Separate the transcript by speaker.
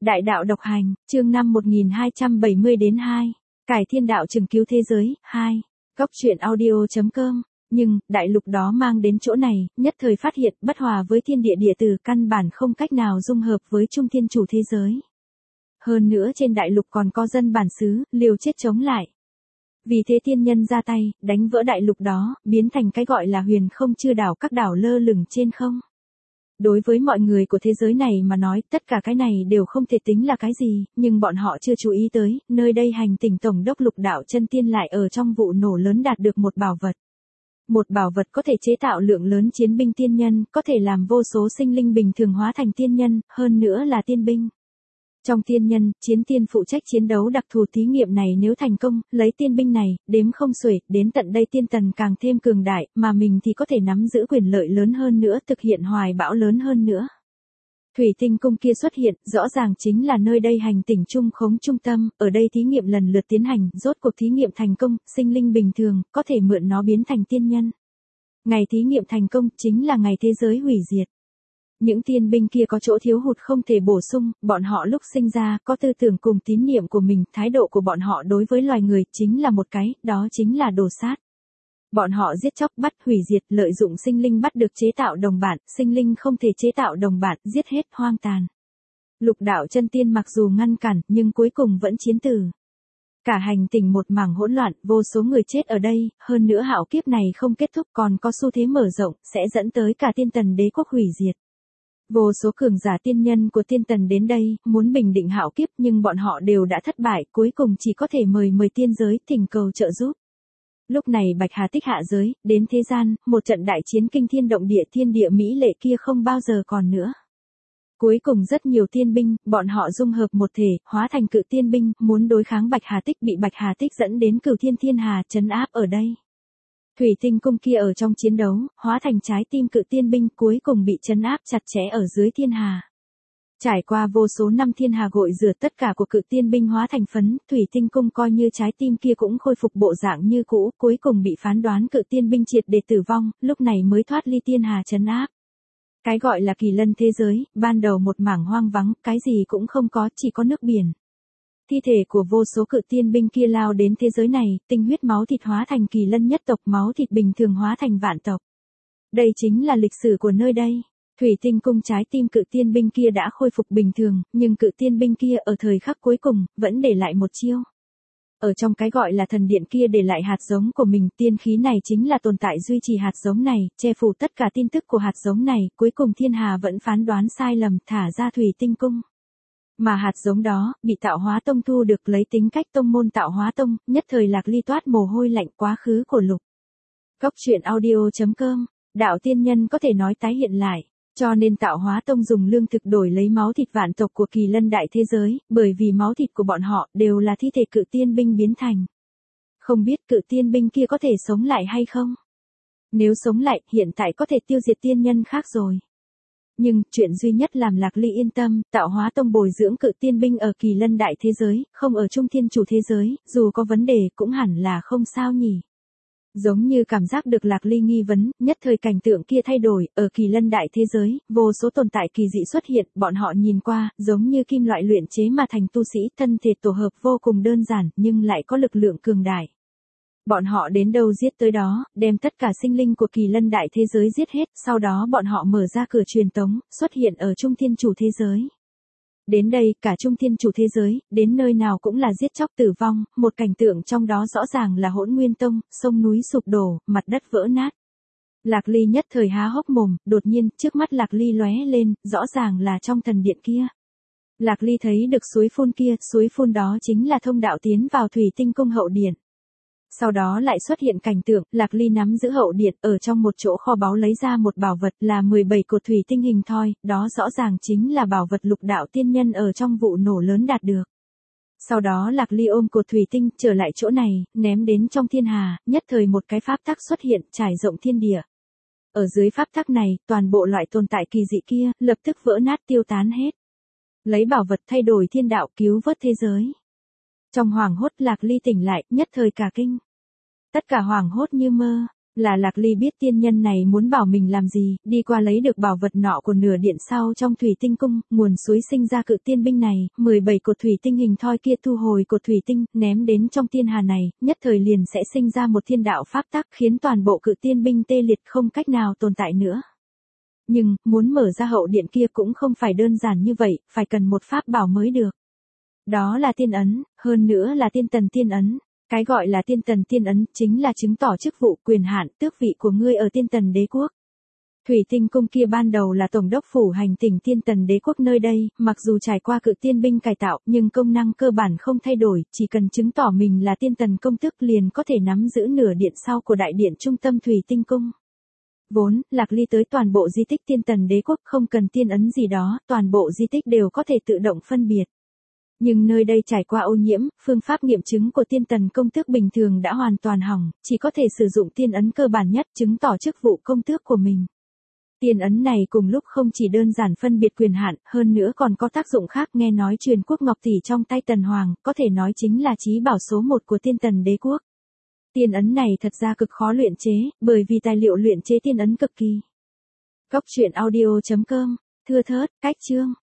Speaker 1: Đại đạo độc hành, chương 5 1270-2. Cải thiên đạo trừng cứu thế giới, 2. Góc truyện audio.com. Nhưng, đại lục đó mang đến chỗ này, nhất thời phát hiện bất hòa với thiên địa địa tử căn bản không cách nào dung hợp với trung thiên chủ thế giới. Hơn nữa trên đại lục còn có dân bản xứ, liều chết chống lại. Vì thế tiên nhân ra tay, đánh vỡ đại lục đó, biến thành cái gọi là huyền không chư đảo các đảo lơ lửng trên không. Đối với mọi người của thế giới này mà nói, tất cả cái này đều không thể tính là cái gì, nhưng bọn họ chưa chú ý tới, nơi đây hành tinh tổng đốc lục đạo chân tiên lại ở trong vụ nổ lớn đạt được một bảo vật. Một bảo vật có thể chế tạo lượng lớn chiến binh tiên nhân, có thể làm vô số sinh linh bình thường hóa thành tiên nhân, hơn nữa là tiên binh. Trong tiên nhân, chiến tiên phụ trách chiến đấu đặc thù thí nghiệm này nếu thành công, lấy tiên binh này, đếm không xuể, đến tận đây tiên tần càng thêm cường đại, mà mình thì có thể nắm giữ quyền lợi lớn hơn nữa, thực hiện hoài bão lớn hơn nữa. Thủy tinh cung kia xuất hiện, rõ ràng chính là nơi đây hành tinh trung khống trung tâm, ở đây thí nghiệm lần lượt tiến hành, rốt cuộc thí nghiệm thành công, sinh linh bình thường, có thể mượn nó biến thành tiên nhân. Ngày thí nghiệm thành công, chính là ngày thế giới hủy diệt. Những tiên binh kia có chỗ thiếu hụt không thể bổ sung, bọn họ lúc sinh ra, có tư tưởng cùng tín niệm của mình, thái độ của bọn họ đối với loài người, chính là một cái, đó chính là đồ sát. Bọn họ giết chóc bắt hủy diệt, lợi dụng sinh linh bắt được chế tạo đồng bạn, sinh linh không thể chế tạo đồng bạn, giết hết hoang tàn. Lục đạo chân tiên mặc dù ngăn cản, nhưng cuối cùng vẫn chiến tử. Cả hành tinh một mảng hỗn loạn, vô số người chết ở đây, hơn nữa hạo kiếp này không kết thúc còn có xu thế mở rộng, sẽ dẫn tới cả tiên tần đế quốc hủy diệt. Vô số cường giả tiên nhân của tiên tần đến đây, muốn bình định hạo kiếp nhưng bọn họ đều đã thất bại, cuối cùng chỉ có thể mời tiên giới thỉnh cầu trợ giúp. Lúc này Bạch Hà Tích hạ giới, đến thế gian, một trận đại chiến kinh thiên động địa thiên địa mỹ lệ kia không bao giờ còn nữa. Cuối cùng rất nhiều tiên binh, bọn họ dung hợp một thể, hóa thành cự tiên binh, muốn đối kháng Bạch Hà Tích bị Bạch Hà Tích dẫn đến Cửu Thiên Thiên Hà trấn áp ở đây. Thủy tinh cung kia ở trong chiến đấu, hóa thành trái tim cự tiên binh cuối cùng bị trấn áp chặt chẽ ở dưới thiên hà. Trải qua vô số năm thiên hà gội rửa tất cả của cự tiên binh hóa thành phấn, thủy tinh cung coi như trái tim kia cũng khôi phục bộ dạng như cũ, cuối cùng bị phán đoán cự tiên binh triệt để tử vong, lúc này mới thoát ly thiên hà trấn áp. Cái gọi là kỳ lân thế giới, ban đầu một mảng hoang vắng, cái gì cũng không có, chỉ có nước biển. Thi thể của vô số cự tiên binh kia lao đến thế giới này, tinh huyết máu thịt hóa thành kỳ lân nhất tộc, máu thịt bình thường hóa thành vạn tộc. Đây chính là lịch sử của nơi đây. Thủy tinh cung trái tim cự tiên binh kia đã khôi phục bình thường, nhưng cự tiên binh kia ở thời khắc cuối cùng, vẫn để lại một chiêu. Ở trong cái gọi là thần điện kia để lại hạt giống của mình, tiên khí này chính là tồn tại duy trì hạt giống này, che phủ tất cả tin tức của hạt giống này, cuối cùng thiên hà vẫn phán đoán sai lầm, thả ra thủy tinh cung. Mà hạt giống đó, bị tạo hóa tông thu được lấy tính cách tông môn tạo hóa tông, nhất thời Lạc Ly toát mồ hôi lạnh quá khứ của lục. Góc truyện audio.com, đạo tiên nhân có thể nói tái hiện lại, cho nên tạo hóa tông dùng lương thực đổi lấy máu thịt vạn tộc của kỳ lân đại thế giới, bởi vì máu thịt của bọn họ đều là thi thể cự tiên binh biến thành. Không biết cự tiên binh kia có thể sống lại hay không? Nếu sống lại, hiện tại có thể tiêu diệt tiên nhân khác rồi. Nhưng, chuyện duy nhất làm Lạc Ly yên tâm, tạo hóa tông bồi dưỡng cự tiên binh ở kỳ lân đại thế giới, không ở trung thiên chủ thế giới, dù có vấn đề cũng hẳn là không sao nhỉ. Giống như cảm giác được Lạc Ly nghi vấn, nhất thời cảnh tượng kia thay đổi, ở kỳ lân đại thế giới, vô số tồn tại kỳ dị xuất hiện, bọn họ nhìn qua, giống như kim loại luyện chế mà thành tu sĩ, thân thể tổ hợp vô cùng đơn giản, nhưng lại có lực lượng cường đại. Bọn họ đến đâu giết tới đó, đem tất cả sinh linh của kỳ lân đại thế giới giết hết, sau đó bọn họ mở ra cửa truyền tống, xuất hiện ở trung thiên chủ thế giới. Đến đây, cả trung thiên chủ thế giới, đến nơi nào cũng là giết chóc tử vong, một cảnh tượng trong đó rõ ràng là Hỗn Nguyên Tông, sông núi sụp đổ, mặt đất vỡ nát. Lạc Ly nhất thời há hốc mồm, đột nhiên, trước mắt Lạc Ly lóe lên, rõ ràng là trong thần điện kia. Lạc Ly thấy được suối phun kia, suối phun đó chính là thông đạo tiến vào thủy tinh cung hậu điện. Sau đó lại xuất hiện cảnh tượng, Lạc Ly nắm giữ hậu điện, ở trong một chỗ kho báu lấy ra một bảo vật là 17 cột thủy tinh hình thoi, đó rõ ràng chính là bảo vật lục đạo tiên nhân ở trong vụ nổ lớn đạt được. Sau đó Lạc Ly ôm cột thủy tinh, trở lại chỗ này, ném đến trong thiên hà, nhất thời một cái pháp tắc xuất hiện, trải rộng thiên địa. Ở dưới pháp tắc này, toàn bộ loại tồn tại kỳ dị kia, lập tức vỡ nát tiêu tán hết. Lấy bảo vật thay đổi thiên đạo cứu vớt thế giới. Trong hoảng hốt Lạc Ly tỉnh lại, nhất thời cả kinh. Tất cả hoảng hốt như mơ. Là Lạc Ly biết tiên nhân này muốn bảo mình làm gì, đi qua lấy được bảo vật nọ của nửa điện sau trong thủy tinh cung, nguồn suối sinh ra cự tiên binh này, 17 cột thủy tinh hình thoi kia thu hồi cột thủy tinh, ném đến trong tiên hà này, nhất thời liền sẽ sinh ra một thiên đạo pháp tắc khiến toàn bộ cự tiên binh tê liệt không cách nào tồn tại nữa. Nhưng, muốn mở ra hậu điện kia cũng không phải đơn giản như vậy, phải cần một pháp bảo mới được. Đó là tiên ấn, hơn nữa là tiên tần tiên ấn. Cái gọi là tiên tần tiên ấn chính là chứng tỏ chức vụ quyền hạn tước vị của ngươi ở tiên tần đế quốc. Thủy tinh cung kia ban đầu là tổng đốc phủ hành tỉnh tiên tần đế quốc nơi đây, mặc dù trải qua cự tiên binh cải tạo nhưng công năng cơ bản không thay đổi, chỉ cần chứng tỏ mình là tiên tần công tước liền có thể nắm giữ nửa điện sau của đại điện trung tâm thủy tinh cung. Vốn, Lạc Ly tới toàn bộ di tích tiên tần đế quốc không cần tiên ấn gì đó, toàn bộ di tích đều có thể tự động phân biệt. Nhưng nơi đây trải qua ô nhiễm, phương pháp nghiệm chứng của tiên tần công tước bình thường đã hoàn toàn hỏng, chỉ có thể sử dụng tiên ấn cơ bản nhất chứng tỏ chức vụ công tước của mình. Tiên ấn này cùng lúc không chỉ đơn giản phân biệt quyền hạn, hơn nữa còn có tác dụng khác, nghe nói truyền quốc ngọc tỷ trong tay Tần Hoàng, có thể nói chính là chí bảo số 1 của tiên tần đế quốc. Tiên ấn này thật ra cực khó luyện chế, bởi vì tài liệu luyện chế tiên ấn cực kỳ. Góc truyện audio.com, thưa thớt, cách chương.